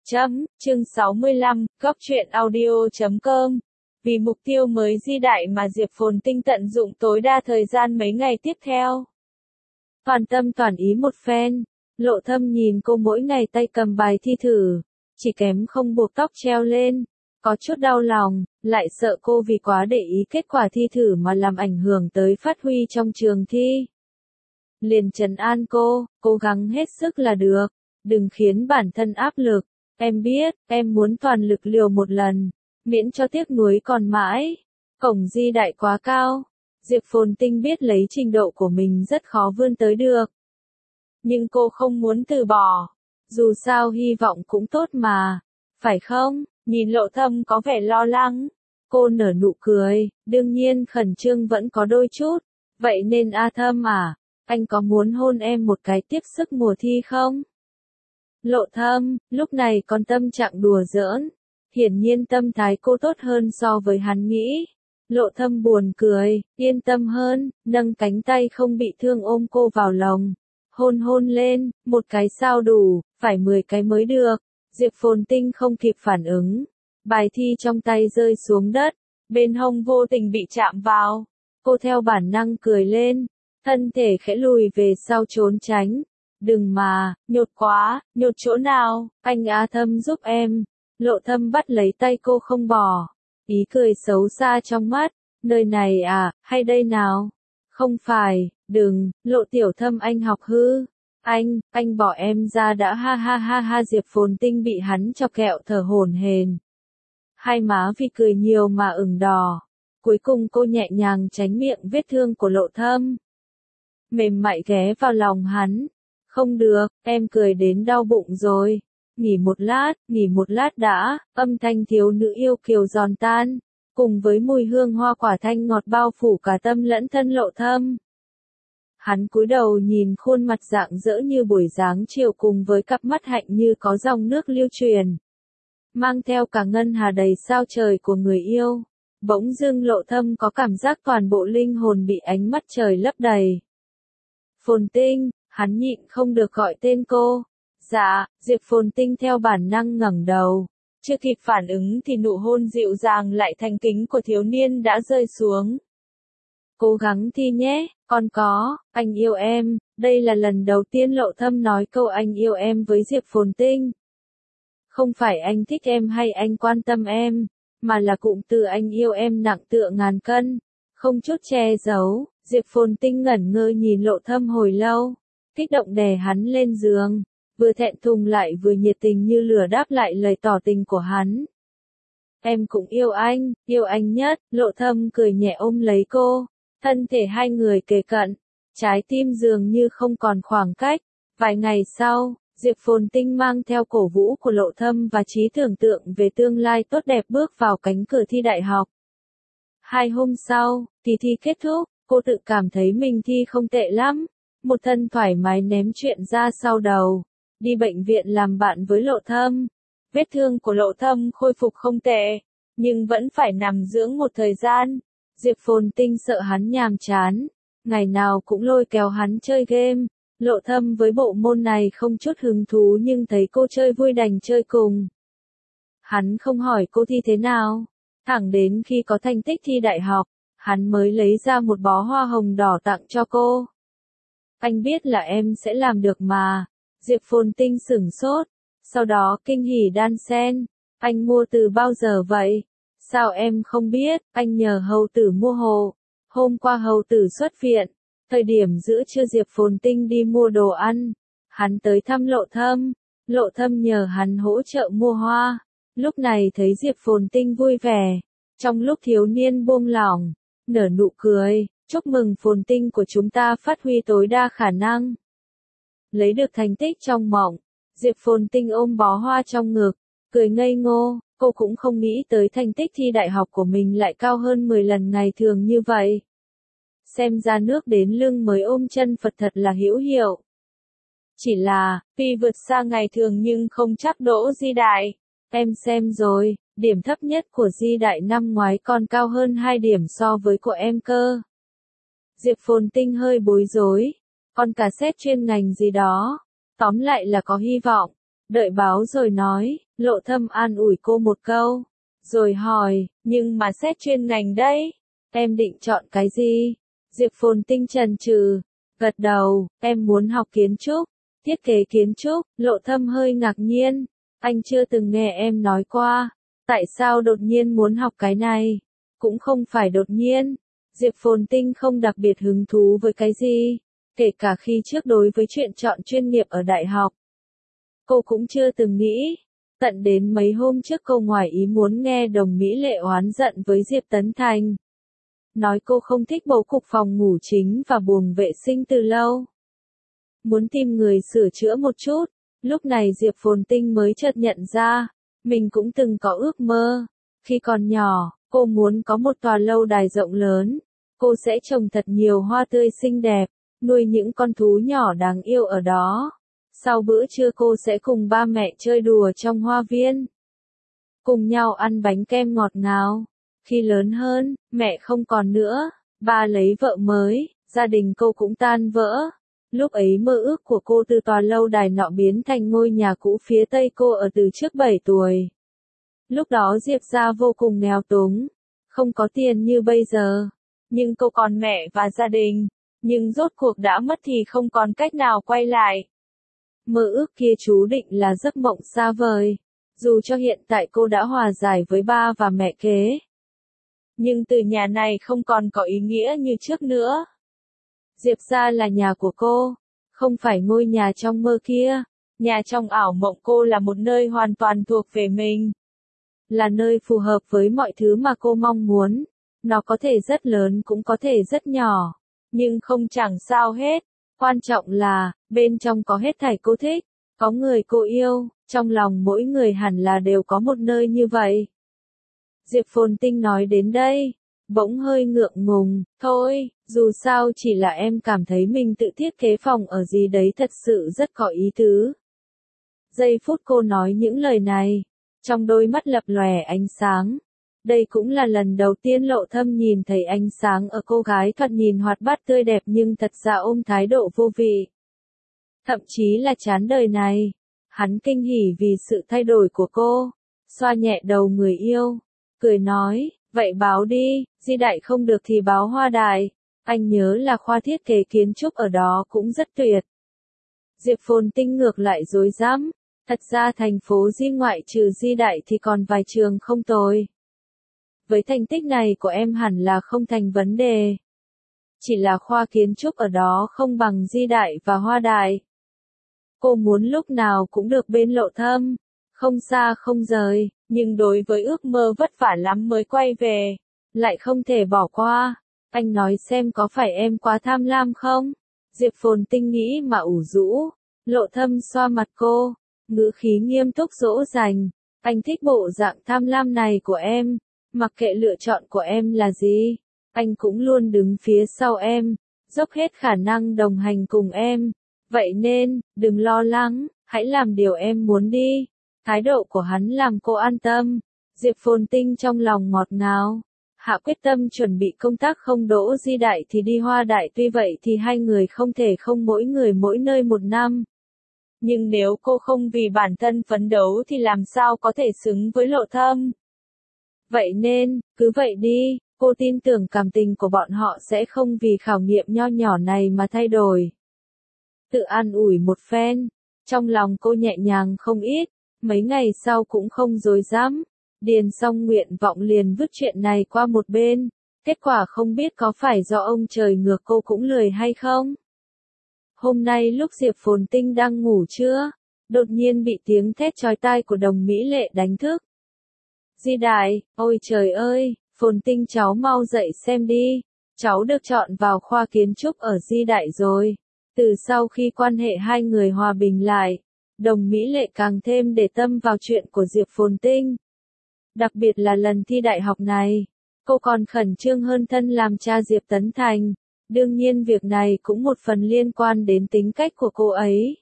Chương 65, Góc truyện audio.com. Vì mục tiêu mới di đại mà Diệp Phồn Tinh tận dụng tối đa thời gian mấy ngày tiếp theo. Toàn tâm toàn ý một phen, Lộ Thâm nhìn cô mỗi ngày tay cầm bài thi thử, chỉ kém không buộc tóc treo lên, có chút đau lòng, lại sợ cô vì quá để ý kết quả thi thử mà làm ảnh hưởng tới phát huy trong trường thi. Liền trấn an cô, cố gắng hết sức là được, đừng khiến bản thân áp lực. Em biết, em muốn toàn lực liều một lần, miễn cho tiếc nuối còn mãi. Cổng di đại quá cao, Diệp Phồn Tinh biết lấy trình độ của mình rất khó vươn tới được. Nhưng cô không muốn từ bỏ, dù sao hy vọng cũng tốt mà, phải không? Nhìn Lộ Thâm có vẻ lo lắng, cô nở nụ cười, đương nhiên khẩn trương vẫn có đôi chút. Vậy nên Thâm à, anh có muốn hôn em một cái tiếp sức mùa thi không? Lộ Thâm, lúc này còn tâm trạng đùa giỡn. Hiển nhiên tâm thái cô tốt hơn so với hắn nghĩ. Lộ Thâm buồn cười, yên tâm hơn, nâng cánh tay không bị thương ôm cô vào lòng. Hôn lên, một cái sao đủ, phải 10 cái mới được. Diệp Phồn Tinh không kịp phản ứng. Bài thi trong tay rơi xuống đất, bên hông vô tình bị chạm vào. Cô theo bản năng cười lên, thân thể khẽ lùi về sau trốn tránh. Đừng mà, nhột quá, nhột chỗ nào, anh Thâm giúp em. Lộ Thâm bắt lấy tay cô không bỏ. Ý cười xấu xa trong mắt, nơi này à, hay đây nào? Không phải, đừng, Lộ tiểu Thâm anh học hư. Anh bỏ em ra đã ha ha ha ha. Diệp Phồn Tinh bị hắn chọc kẹo thở hổn hển. Hai má vì cười nhiều mà ửng đỏ. Cuối cùng cô nhẹ nhàng tránh miệng vết thương của Lộ Thâm. Mềm mại ghé vào lòng hắn. Không được, em cười đến đau bụng rồi. Nghỉ một lát đã, âm thanh thiếu nữ yêu kiều giòn tan, cùng với mùi hương hoa quả thanh ngọt bao phủ cả tâm lẫn thân Lộ Thâm. Hắn cúi đầu nhìn khuôn mặt rạng rỡ như buổi dáng chiều cùng với cặp mắt hạnh như có dòng nước lưu truyền. Mang theo cả ngân hà đầy sao trời của người yêu. Bỗng dưng Lộ Thâm có cảm giác toàn bộ linh hồn bị ánh mắt trời lấp đầy. Phồn Tinh. Hắn nhịn không được gọi tên cô. Dạ, Diệp Phồn Tinh theo bản năng ngẩng đầu. Chưa kịp phản ứng thì nụ hôn dịu dàng lại thành kính của thiếu niên đã rơi xuống. Cố gắng thi nhé, con có, anh yêu em. Đây là lần đầu tiên Lộ Thâm nói câu anh yêu em với Diệp Phồn Tinh. Không phải anh thích em hay anh quan tâm em, mà là cụm từ anh yêu em nặng tựa ngàn cân, không chút che giấu. Diệp Phồn Tinh ngẩn ngơ nhìn Lộ Thâm hồi lâu. Kích động đè hắn lên giường, vừa thẹn thùng lại vừa nhiệt tình như lửa đáp lại lời tỏ tình của hắn. Em cũng yêu anh nhất. Lộ Thâm cười nhẹ ôm lấy cô, thân thể hai người kề cận, trái tim dường như không còn khoảng cách. Vài ngày sau, Diệp Phồn Tinh mang theo cổ vũ của Lộ Thâm và trí tưởng tượng về tương lai tốt đẹp bước vào cánh cửa thi đại học. 2 hôm sau, kỳ thi kết thúc, cô tự cảm thấy mình thi không tệ lắm. Một thân thoải mái ném chuyện ra sau đầu, đi bệnh viện làm bạn với Lộ Thâm. Vết thương của Lộ Thâm khôi phục không tệ, nhưng vẫn phải nằm dưỡng một thời gian. Diệp Phồn Tinh sợ hắn nhàm chán, ngày nào cũng lôi kéo hắn chơi game. Lộ Thâm với bộ môn này không chút hứng thú nhưng thấy cô chơi vui đành chơi cùng. Hắn không hỏi cô thi thế nào, thẳng đến khi có thành tích thi đại học, hắn mới lấy ra một bó hoa hồng đỏ tặng cho cô. Anh biết là em sẽ làm được mà. Diệp Phồn Tinh sửng sốt, sau đó kinh hỉ đan sen. Anh mua từ bao giờ vậy? Sao em không biết? Anh nhờ hầu tử mua hộ. Hôm qua hầu tử xuất viện, thời điểm giữa trưa Diệp Phồn Tinh đi mua đồ ăn. Hắn tới thăm Lộ Thâm. Lộ Thâm nhờ hắn hỗ trợ mua hoa. Lúc này thấy Diệp Phồn Tinh vui vẻ. Trong lúc thiếu niên buông lỏng, nở nụ cười. Chúc mừng Phồn Tinh của chúng ta phát huy tối đa khả năng. Lấy được thành tích trong mộng, Diệp Phồn Tinh ôm bó hoa trong ngực, cười ngây ngô, cô cũng không nghĩ tới thành tích thi đại học của mình lại cao hơn 10 lần ngày thường như vậy. Xem ra nước đến lưng mới ôm chân Phật thật là hữu hiệu. Chỉ là, tuy vượt xa ngày thường nhưng không chắc đỗ Di Đại. Em xem rồi, điểm thấp nhất của Di Đại năm ngoái còn cao hơn 2 điểm so với của em cơ. Diệp Phồn Tinh hơi bối rối, còn cả xét chuyên ngành gì đó. Tóm lại là có hy vọng, đợi báo rồi nói. Lộ Thâm an ủi cô một câu, rồi hỏi, nhưng mà xét chuyên ngành đấy, em định chọn cái gì? Diệp Phồn Tinh chần chừ, gật đầu, em muốn học kiến trúc, thiết kế kiến trúc. Lộ Thâm hơi ngạc nhiên, anh chưa từng nghe em nói qua, tại sao đột nhiên muốn học cái này? Cũng không phải đột nhiên, Diệp Phồn Tinh không đặc biệt hứng thú với cái gì, kể cả khi trước đối với chuyện chọn chuyên nghiệp ở đại học. Cô cũng chưa từng nghĩ, tận đến mấy hôm trước cô ngoài ý muốn nghe Đồng Mỹ Lệ oán giận với Diệp Tấn Thành. Nói cô không thích bố cục phòng ngủ chính và buồng vệ sinh từ lâu. Muốn tìm người sửa chữa một chút, lúc này Diệp Phồn Tinh mới chợt nhận ra, mình cũng từng có ước mơ. Khi còn nhỏ, cô muốn có một tòa lâu đài rộng lớn, cô sẽ trồng thật nhiều hoa tươi xinh đẹp, nuôi những con thú nhỏ đáng yêu ở đó. Sau bữa trưa cô sẽ cùng ba mẹ chơi đùa trong hoa viên, cùng nhau ăn bánh kem ngọt ngào. Khi lớn hơn, mẹ không còn nữa, ba lấy vợ mới, gia đình cô cũng tan vỡ. Lúc ấy mơ ước của cô từ tòa lâu đài nọ biến thành ngôi nhà cũ phía tây cô ở từ trước 7 tuổi. Lúc đó Diệp gia vô cùng nghèo túng, không có tiền như bây giờ, nhưng cô còn mẹ và gia đình, nhưng rốt cuộc đã mất thì không còn cách nào quay lại. Mơ ước kia chú định là giấc mộng xa vời, dù cho hiện tại cô đã hòa giải với ba và mẹ kế. Nhưng từ nhà này không còn có ý nghĩa như trước nữa. Diệp gia là nhà của cô, không phải ngôi nhà trong mơ kia. Nhà trong ảo mộng cô là một nơi hoàn toàn thuộc về mình. Là nơi phù hợp với mọi thứ mà cô mong muốn. Nó có thể rất lớn cũng có thể rất nhỏ. Nhưng không chẳng sao hết. Quan trọng là, bên trong có hết thảy cô thích. Có người cô yêu, trong lòng mỗi người hẳn là đều có một nơi như vậy. Diệp Phồn Tinh nói đến đây, bỗng hơi ngượng ngùng, thôi, dù sao chỉ là em cảm thấy mình tự thiết kế phòng ở gì đấy thật sự rất có ý tứ. Giây phút cô nói những lời này, trong đôi mắt lập lòe ánh sáng. Đây cũng là lần đầu tiên Lộ Thâm nhìn thấy ánh sáng ở cô gái thoạt nhìn hoạt bát tươi đẹp nhưng thật ra ôm thái độ vô vị. Thậm chí là chán đời này. Hắn kinh hỉ vì sự thay đổi của cô, xoa nhẹ đầu người yêu, cười nói, vậy báo đi, Di Đại không được thì báo Hoa Đại, anh nhớ là khoa thiết kế kiến trúc ở đó cũng rất tuyệt. Diệp Phồn Tinh ngược lại rối rắm, thật ra thành phố Di ngoại trừ Di Đại thì còn vài trường không tồi. Với thành tích này của em hẳn là không thành vấn đề. Chỉ là khoa kiến trúc ở đó không bằng Di Đại và Hoa Đại. Cô muốn lúc nào cũng được bên Lộ Thâm, không xa không rời, nhưng đối với ước mơ vất vả lắm mới quay về, lại không thể bỏ qua. Anh nói xem có phải em quá tham lam không? Diệp Phồn Tinh nghĩ mà ủ rũ. Lộ Thâm xoa mặt cô, ngữ khí nghiêm túc dỗ dành. Anh thích bộ dạng tham lam này của em, mặc kệ lựa chọn của em là gì, anh cũng luôn đứng phía sau em, dốc hết khả năng đồng hành cùng em. Vậy nên, đừng lo lắng, hãy làm điều em muốn đi. Thái độ của hắn làm cô an tâm. Diệp Phồn Tinh trong lòng ngọt ngào. Hạ quyết tâm chuẩn bị công tác không đỗ Di Đại thì đi Hoa Đại, tuy vậy thì hai người không thể không mỗi người mỗi nơi một năm. Nhưng nếu cô không vì bản thân phấn đấu thì làm sao có thể xứng với Lộ Thâm. Vậy nên, cứ vậy đi, cô tin tưởng cảm tình của bọn họ sẽ không vì khảo nghiệm nho nhỏ này mà thay đổi. Tự an ủi một phen, trong lòng cô nhẹ nhàng không ít, mấy ngày sau cũng không rối rắm, điền xong nguyện vọng liền vứt chuyện này qua một bên, kết quả không biết có phải do ông trời ngược cô cũng lười hay không. Hôm nay lúc Diệp Phồn Tinh đang ngủ trưa, đột nhiên bị tiếng thét chói tai của Đồng Mỹ Lệ đánh thức. Di Đại, ôi trời ơi, Phồn Tinh cháu mau dậy xem đi, cháu được chọn vào khoa kiến trúc ở Di Đại rồi. Từ sau khi quan hệ hai người hòa bình lại, Đồng Mỹ Lệ càng thêm để tâm vào chuyện của Diệp Phồn Tinh. Đặc biệt là lần thi đại học này, cô còn khẩn trương hơn thân làm cha Diệp Tấn Thành. Đương nhiên việc này cũng một phần liên quan đến tính cách của cô ấy.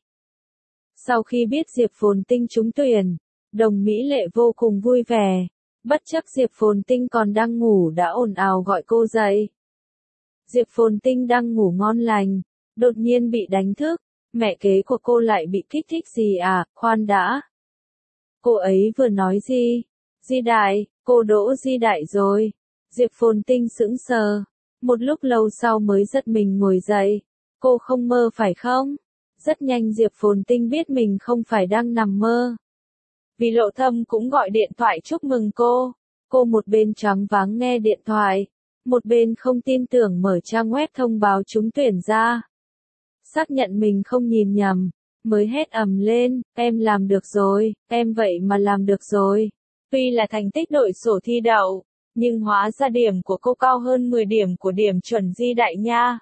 Sau khi biết Diệp Phồn Tinh trúng tuyển, Đồng Mỹ Lệ vô cùng vui vẻ. Bất chấp Diệp Phồn Tinh còn đang ngủ đã ồn ào gọi cô dậy. Diệp Phồn Tinh đang ngủ ngon lành, đột nhiên bị đánh thức. Mẹ kế của cô lại bị kích thích gì à, khoan đã. Cô ấy vừa nói gì? Di Đại, cô Đỗ Di Đại rồi. Diệp Phồn Tinh sững sờ. Một lúc lâu sau mới giật mình ngồi dậy. Cô không mơ phải không? Rất nhanh Diệp Phồn Tinh biết mình không phải đang nằm mơ. Vì Lộ Thâm cũng gọi điện thoại chúc mừng cô. Cô một bên choáng váng nghe điện thoại, một bên không tin tưởng mở trang web thông báo trúng tuyển ra. Xác nhận mình không nhìn nhầm, mới hét ầm lên, em làm được rồi, em vậy mà làm được rồi. Tuy là thành tích đội sổ thi đậu, nhưng hóa ra điểm của cô cao hơn 10 điểm của điểm chuẩn Di Đại nha.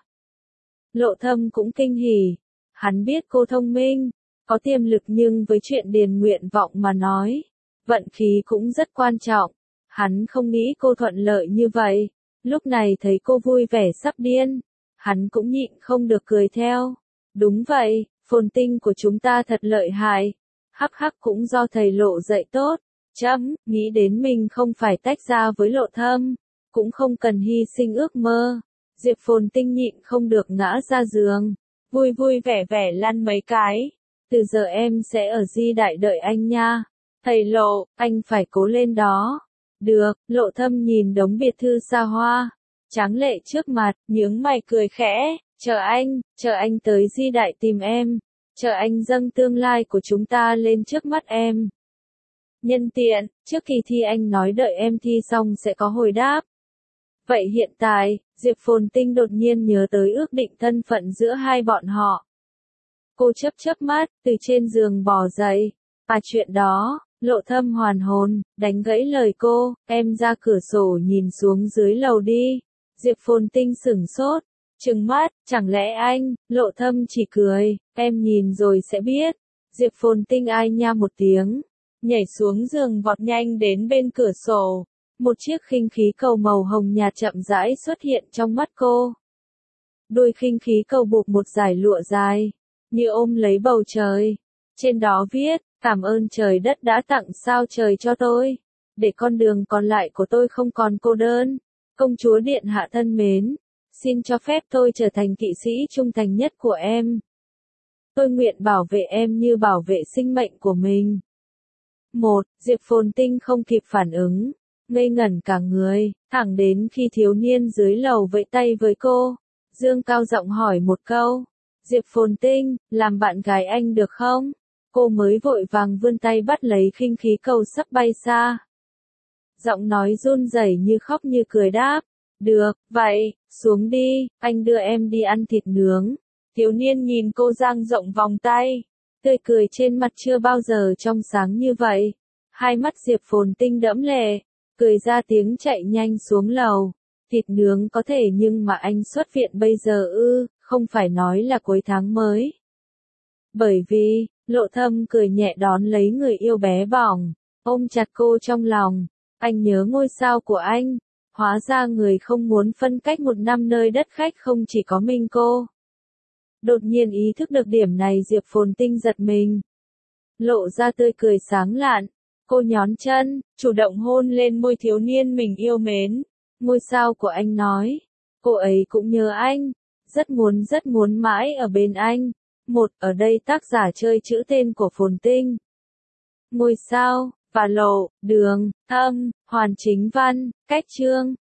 Lộ Thâm cũng kinh hỉ, hắn biết cô thông minh, có tiềm lực nhưng với chuyện điền nguyện vọng mà nói, vận khí cũng rất quan trọng. Hắn không nghĩ cô thuận lợi như vậy, lúc này thấy cô vui vẻ sắp điên, hắn cũng nhịn không được cười theo. Đúng vậy, Phồn Tinh của chúng ta thật lợi hại, hắc hắc cũng do thầy Lộ dạy tốt, nghĩ đến mình không phải tách ra với Lộ Thâm, cũng không cần hy sinh ước mơ. Diệp Phồn Tinh nhịn không được ngã ra giường, vui vui vẻ vẻ lăn mấy cái. Từ giờ em sẽ ở Di Đại đợi anh nha. Thầy Lộ, anh phải cố lên đó. Được, Lộ Thâm nhìn đống biệt thư xa hoa, tráng lệ trước mặt, nhướng mày cười khẽ, chờ anh tới Di Đại tìm em, chờ anh dâng tương lai của chúng ta lên trước mắt em. Nhân tiện, trước kỳ thi anh nói đợi em thi xong sẽ có hồi đáp. Vậy hiện tại, Diệp Phồn Tinh đột nhiên nhớ tới ước định thân phận giữa hai bọn họ. Cô chớp mắt, từ trên giường bò dậy. Chuyện đó, Lộ Thâm hoàn hồn, đánh gãy lời cô, em ra cửa sổ nhìn xuống dưới lầu đi. Diệp Phồn Tinh sửng sốt, trừng mắt, chẳng lẽ anh? Lộ Thâm chỉ cười, em nhìn rồi sẽ biết. Diệp Phồn Tinh ai nha một tiếng, nhảy xuống giường vọt nhanh đến bên cửa sổ. Một chiếc khinh khí cầu màu hồng nhạt chậm rãi xuất hiện trong mắt cô. Đuôi khinh khí cầu buộc một dải lụa dài, như ôm lấy bầu trời. Trên đó viết, cảm ơn trời đất đã tặng sao trời cho tôi, để con đường còn lại của tôi không còn cô đơn. Công chúa điện hạ thân mến, xin cho phép tôi trở thành kỵ sĩ trung thành nhất của em. Tôi nguyện bảo vệ em như bảo vệ sinh mệnh của mình. Diệp Phồn Tinh không kịp phản ứng, ngây ngẩn cả người, thẳng đến khi thiếu niên dưới lầu vẫy tay với cô, dương cao giọng hỏi một câu. Diệp Phồn Tinh, làm bạn gái anh được không? Cô mới vội vàng vươn tay bắt lấy khinh khí cầu sắp bay xa. Giọng nói run rẩy như khóc như cười đáp. Được, vậy, xuống đi, anh đưa em đi ăn thịt nướng. Thiếu niên nhìn cô dang rộng vòng tay, tươi cười trên mặt chưa bao giờ trong sáng như vậy. Hai mắt Diệp Phồn Tinh đẫm lệ, cười ra tiếng chạy nhanh xuống lầu. Thịt nướng có thể nhưng mà anh xuất viện bây giờ không phải nói là cuối tháng mới. Bởi vì, Lộ Thâm cười nhẹ đón lấy người yêu bé bỏng, ôm chặt cô trong lòng. Anh nhớ ngôi sao của anh. Hóa ra người không muốn phân cách một năm nơi đất khách không chỉ có mình cô. Đột nhiên ý thức được điểm này Diệp Phồn Tinh giật mình. Lộ ra tươi cười sáng lạn. Cô nhón chân, chủ động hôn lên môi thiếu niên mình yêu mến. Ngôi sao của anh nói. Cô ấy cũng nhớ anh. Rất muốn mãi ở bên anh. Ở đây tác giả chơi chữ tên của Phồn Tinh. Ngôi sao, và Lộ, Đường, Thâm, Hoàn Chính Văn, Cách Chương.